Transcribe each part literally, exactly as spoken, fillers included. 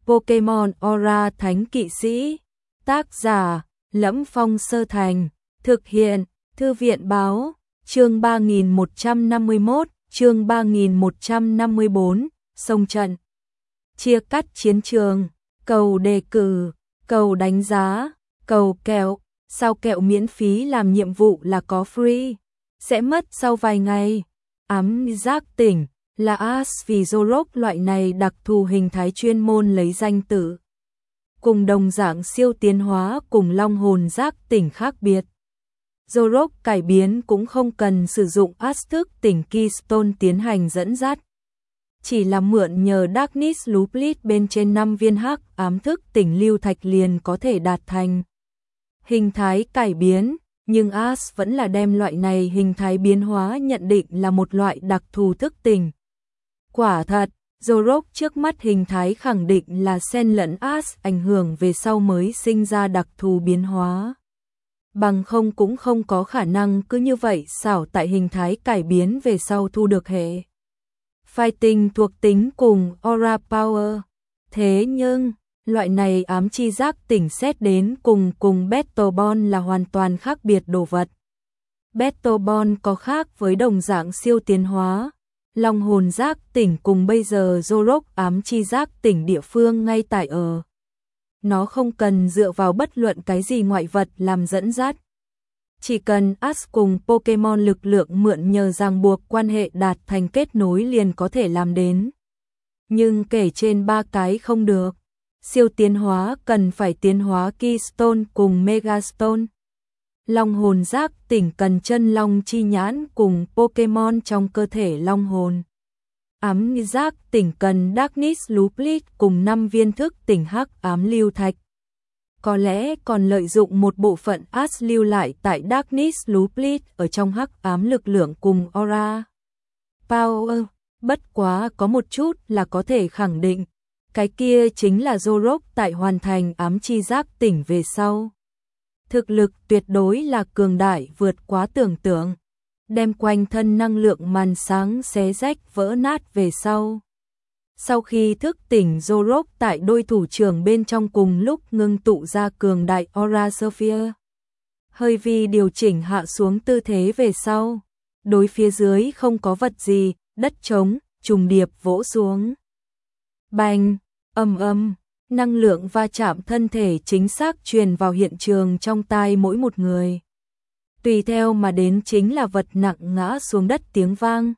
Pokemon Aura Thánh Kỵ Sĩ. Tác giả: Lẫm Phong Sơ Thành. Thực hiện: Thư viện báo. Chương ba nghìn một trăm năm mươi mốt, chương ba nghìn một trăm năm mươi bốn, sông trận. Chia cắt chiến trường, cầu đề cử, cầu đánh giá, cầu kẹo. Sao kẹo miễn phí làm nhiệm vụ là có free, sẽ mất sau vài ngày. Ám giác tỉnh là As vì Zorok loại này đặc thù hình thái chuyên môn lấy danh tự. Cùng đồng dạng siêu tiến hóa cùng long hồn giác tỉnh khác biệt. Zorok cải biến cũng không cần sử dụng As thức tỉnh Keystone tiến hành dẫn dắt. Chỉ là mượn nhờ Darkness Looplet bên trên năm viên hắc ám thức tỉnh lưu thạch liền có thể đạt thành. Hình thái cải biến, nhưng As vẫn là đem loại này hình thái biến hóa nhận định là một loại đặc thù thức tỉnh. Quả thật, Zorok trước mắt hình thái khẳng định là xen lẫn As ảnh hưởng về sau mới sinh ra đặc thù biến hóa. Bằng không cũng không có khả năng cứ như vậy xảo tại hình thái cải biến về sau thu được hệ Fighting thuộc tính cùng Aura Power. Thế nhưng, loại này ám chi giác tỉnh xét đến cùng cùng Battle Bond là hoàn toàn khác biệt đồ vật. Battle Bond có khác với đồng dạng siêu tiến hóa. Long hồn giác tỉnh cùng bây giờ Zorok ám chi giác tỉnh địa phương ngay tại ở. Nó không cần dựa vào bất luận cái gì ngoại vật làm dẫn dắt. Chỉ cần As cùng Pokemon lực lượng mượn nhờ ràng buộc quan hệ đạt thành kết nối liền có thể làm đến. Nhưng kể trên ba cái không được. Siêu tiến hóa cần phải tiến hóa Keystone cùng Megastone. Long hồn giác tỉnh cần chân long chi nhãn cùng Pokemon trong cơ thể long hồn. Ám giác tỉnh cần Darkness Looplet cùng năm viên thức tỉnh hắc ám lưu thạch. Có lẽ còn lợi dụng một bộ phận As lưu lại tại Darkness Looplet ở trong hắc ám lực lượng cùng Aura Power. Bất quá có một chút là có thể khẳng định. Cái kia chính là Zorok tại hoàn thành ám chi giác tỉnh về sau. Thực lực tuyệt đối là cường đại vượt quá tưởng tượng. Đem quanh thân năng lượng màn sáng xé rách vỡ nát về sau. Sau khi thức tỉnh Zorok tại đôi thủ trưởng bên trong cùng lúc ngưng tụ ra cường đại Aura Sphere. Hơi vi điều chỉnh hạ xuống tư thế về sau. Đối phía dưới không có vật gì, đất trống, trùng điệp vỗ xuống. Bành, ầm ầm, năng lượng va chạm thân thể chính xác truyền vào hiện trường trong tai mỗi một người. Tùy theo mà đến chính là vật nặng ngã xuống đất tiếng vang.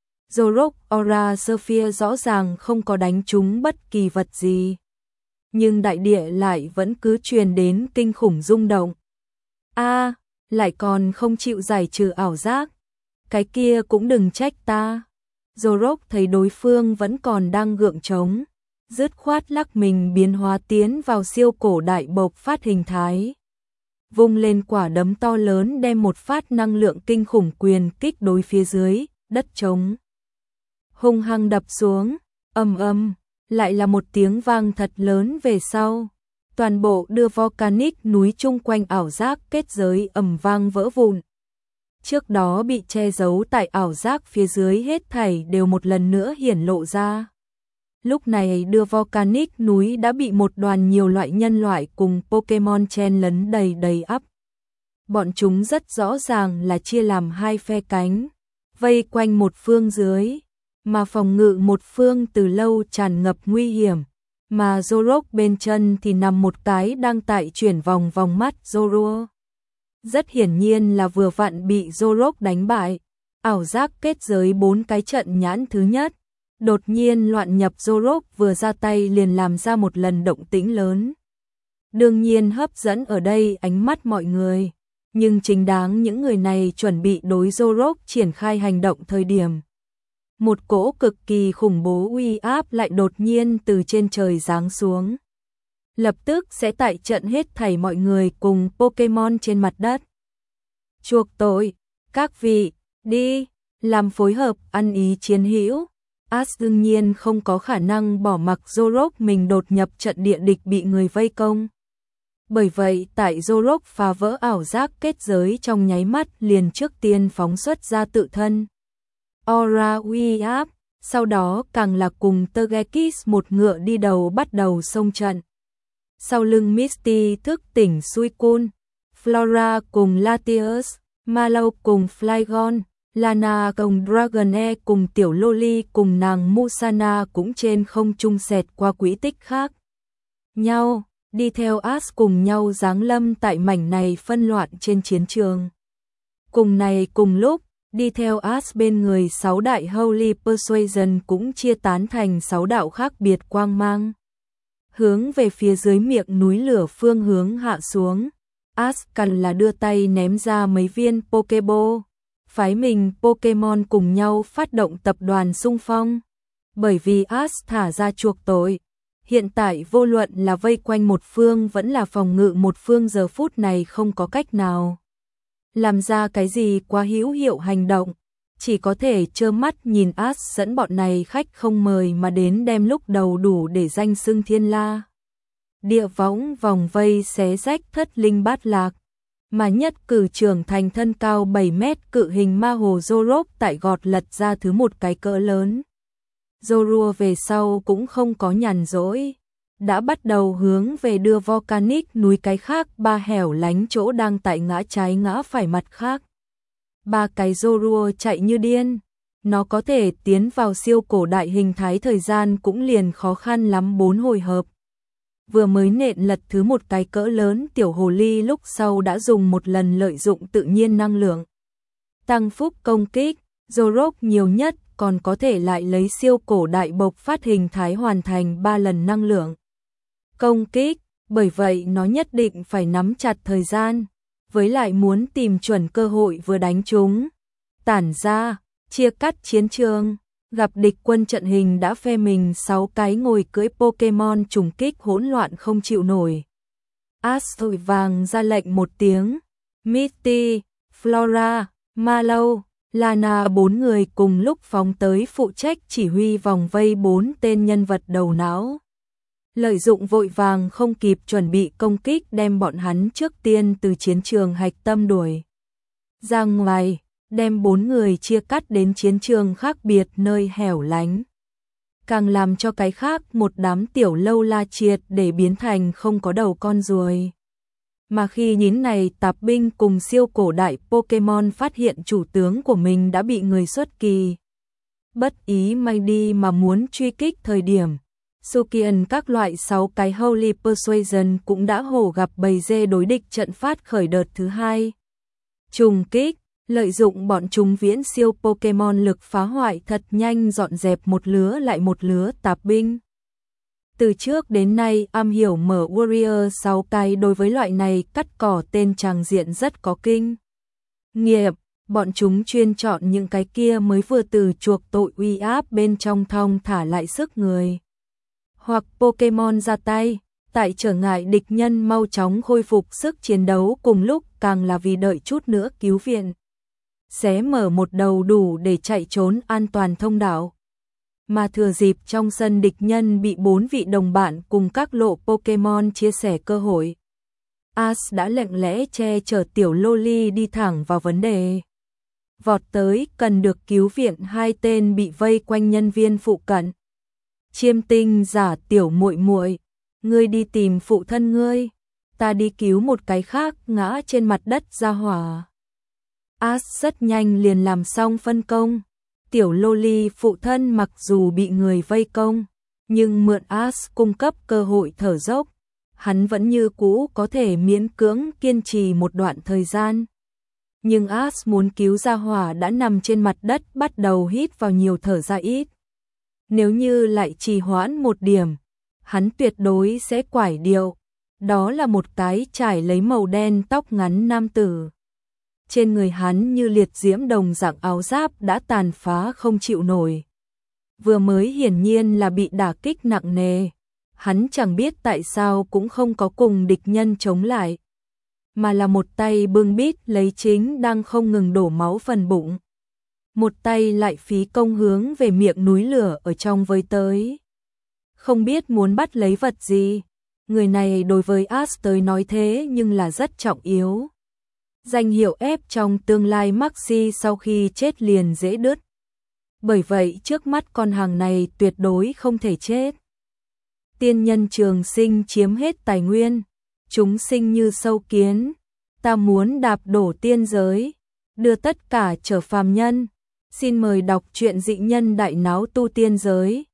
Zorok Aura Sphere rõ ràng không có đánh trúng bất kỳ vật gì. Nhưng đại địa lại vẫn cứ truyền đến kinh khủng rung động. A, à, lại còn không chịu giải trừ ảo giác. Cái kia cũng đừng trách ta. Zorok thấy đối phương vẫn còn đang gượng trống. Dứt khoát lắc mình biến hóa tiến vào siêu cổ đại bộc phát hình thái. Vung lên quả đấm to lớn đem một phát năng lượng kinh khủng quyền kích đối phía dưới, đất trống. Hung hăng đập xuống, ầm ầm, lại là một tiếng vang thật lớn về sau. Toàn bộ đưa volcanic núi chung quanh ảo giác kết giới ầm vang vỡ vụn. Trước đó bị che giấu tại ảo giác phía dưới hết thảy đều một lần nữa hiển lộ ra. Lúc này đưa volcanic núi đã bị một đoàn nhiều loại nhân loại cùng Pokemon chen lấn đầy đầy ắp. Bọn chúng rất rõ ràng là chia làm hai phe cánh, vây quanh một phương dưới, mà phòng ngự một phương từ lâu tràn ngập nguy hiểm, mà Zorok bên chân thì nằm một cái đang tại chuyển vòng vòng mắt Zorua. Rất hiển nhiên là vừa vặn bị Zorok đánh bại. Ảo giác kết giới bốn cái trận nhãn thứ nhất. Đột nhiên loạn nhập Zorok vừa ra tay liền làm ra một lần động tĩnh lớn. Đương nhiên hấp dẫn ở đây ánh mắt mọi người. Nhưng chính đáng những người này chuẩn bị đối Zorok triển khai hành động thời điểm. Một cỗ cực kỳ khủng bố uy áp lại đột nhiên từ trên trời giáng xuống. Lập tức sẽ tại trận hết thảy mọi người cùng Pokemon trên mặt đất. Chuộc tội, các vị, đi, làm phối hợp ăn ý chiến hữu. As đương nhiên không có khả năng bỏ mặc Zorok mình đột nhập trận địa địch bị người vây công. Bởi vậy tại Zorok phá vỡ ảo giác kết giới trong nháy mắt liền trước tiên phóng xuất ra tự thân. Aura uy áp, Sau đó càng là cùng Tergekis một ngựa đi đầu bắt đầu xông trận. Sau lưng Misty thức tỉnh Suicune, Flora cùng Latios, Mallow cùng Flygon, Lana cùng Dragonair cùng Tiểu Loli cùng nàng Musana cũng trên không trung xẹt qua quỹ tích khác nhau, đi theo Ash cùng nhau giáng lâm tại mảnh này phân loạn trên chiến trường. Cùng này cùng lúc, đi theo Ash bên người sáu đại Holy Persuasion cũng chia tán thành sáu đạo khác biệt quang mang, hướng về phía dưới miệng núi lửa phương hướng hạ xuống. Ash cần là đưa tay ném ra mấy viên Pokeball, phái mình Pokemon cùng nhau phát động tập đoàn xung phong. Bởi vì Ash thả ra chuộc tội, hiện tại vô luận là vây quanh một phương vẫn là phòng ngự một phương giờ phút này không có cách nào làm ra cái gì quá hữu hiệu hành động, chỉ có thể trơ mắt nhìn Ash dẫn bọn này khách không mời mà đến đem lúc đầu đủ để danh xưng thiên la địa võng vòng vây xé rách thất linh bát lạc, mà nhất cử trưởng thành thân cao bảy mét cự hình ma hồ Zorok tại gọt lật ra thứ một cái cỡ lớn. Zorua về sau cũng không có nhàn rỗi, đã bắt đầu hướng về đưa Volcanic núi cái khác ba hẻo lánh chỗ đang tại ngã trái ngã phải mặt khác. Ba cái Zorua chạy như điên, nó có thể tiến vào siêu cổ đại hình thái thời gian cũng liền khó khăn lắm bốn hồi hợp. Vừa mới nện lật thứ một cái cỡ lớn tiểu hồ ly lúc sau đã dùng một lần lợi dụng tự nhiên năng lượng tăng phúc công kích, Zorok nhiều nhất còn có thể lại lấy siêu cổ đại bộc phát hình thái hoàn thành ba lần năng lượng công kích, bởi vậy nó nhất định phải nắm chặt thời gian, với lại muốn tìm chuẩn cơ hội vừa đánh chúng, tản ra, chia cắt chiến trường. Gặp địch quân trận hình đã phe mình sáu cái ngồi cưỡi Pokemon trùng kích hỗn loạn không chịu nổi. Ash vội vàng ra lệnh một tiếng, Misty, Flora, Mallow, Lana bốn người cùng lúc phóng tới phụ trách chỉ huy vòng vây bốn tên nhân vật đầu não. Lợi dụng vội vàng không kịp chuẩn bị công kích đem bọn hắn trước tiên từ chiến trường hạch tâm đuổi ra ngoài, đem bốn người chia cắt đến chiến trường khác biệt nơi hẻo lánh. Càng làm cho cái khác một đám tiểu lâu la triệt để biến thành không có đầu con ruồi. Mà khi nhín này tạp binh cùng siêu cổ đại Pokemon phát hiện chủ tướng của mình đã bị người xuất kỳ bất ý may đi mà muốn truy kích thời điểm, Sukian các loại sáu cái Holy Persuasion cũng đã hổ gặp bầy dê đối địch trận phát khởi đợt thứ hai. Trùng kích, lợi dụng bọn chúng viễn siêu Pokemon lực phá hoại thật nhanh dọn dẹp một lứa lại một lứa tạp binh. Từ trước đến nay am hiểu mở Warrior sáu cái đối với loại này cắt cỏ tên tràng diện rất có kinh nghiệm, bọn chúng chuyên chọn những cái kia mới vừa từ chuộc tội uy áp bên trong thong thả lại sức người. Hoặc Pokemon ra tay, tại trở ngại địch nhân mau chóng khôi phục sức chiến đấu cùng lúc càng là vì đợi chút nữa cứu viện. Xé mở một đầu đủ để chạy trốn an toàn thông đạo. Mà thừa dịp trong sân địch nhân bị bốn vị đồng bạn cùng các lộ Pokemon chia sẻ cơ hội, Ash đã lặng lẽ che chở tiểu Loli đi thẳng vào vấn đề. Vọt tới cần được cứu viện hai tên bị vây quanh nhân viên phụ cận. Chiêm tinh giả tiểu muội muội, ngươi đi tìm phụ thân ngươi, ta đi cứu một cái khác ngã trên mặt đất ra hỏa. Ash rất nhanh liền làm xong phân công. Tiểu Loli phụ thân mặc dù bị người vây công, nhưng mượn Ash cung cấp cơ hội thở dốc, hắn vẫn như cũ có thể miễn cưỡng kiên trì một đoạn thời gian. Nhưng Ash muốn cứu ra hỏa đã nằm trên mặt đất bắt đầu hít vào nhiều thở ra ít. Nếu như lại trì hoãn một điểm, hắn tuyệt đối sẽ quải điệu. Đó là một cái trải lấy màu đen tóc ngắn nam tử. Trên người hắn như liệt diễm đồng dạng áo giáp đã tàn phá không chịu nổi. Vừa mới hiển nhiên là bị đả kích nặng nề. Hắn chẳng biết tại sao cũng không có cùng địch nhân chống lại, mà là một tay bưng bít lấy chính đang không ngừng đổ máu phần bụng. Một tay lại phí công hướng về miệng núi lửa ở trong với tới. Không biết muốn bắt lấy vật gì. Người này đối với Ash tới nói thế nhưng là rất trọng yếu. Danh hiệu ép trong tương lai Maxi sau khi chết liền dễ đứt. bởi vậy trước mắt con hàng này tuyệt đối không thể chết. Tiên nhân trường sinh chiếm hết tài nguyên, chúng sinh như sâu kiến, ta muốn đạp đổ tiên giới, đưa tất cả trở phàm nhân. Xin mời đọc truyện Dị Nhân Đại Náo Tu Tiên Giới.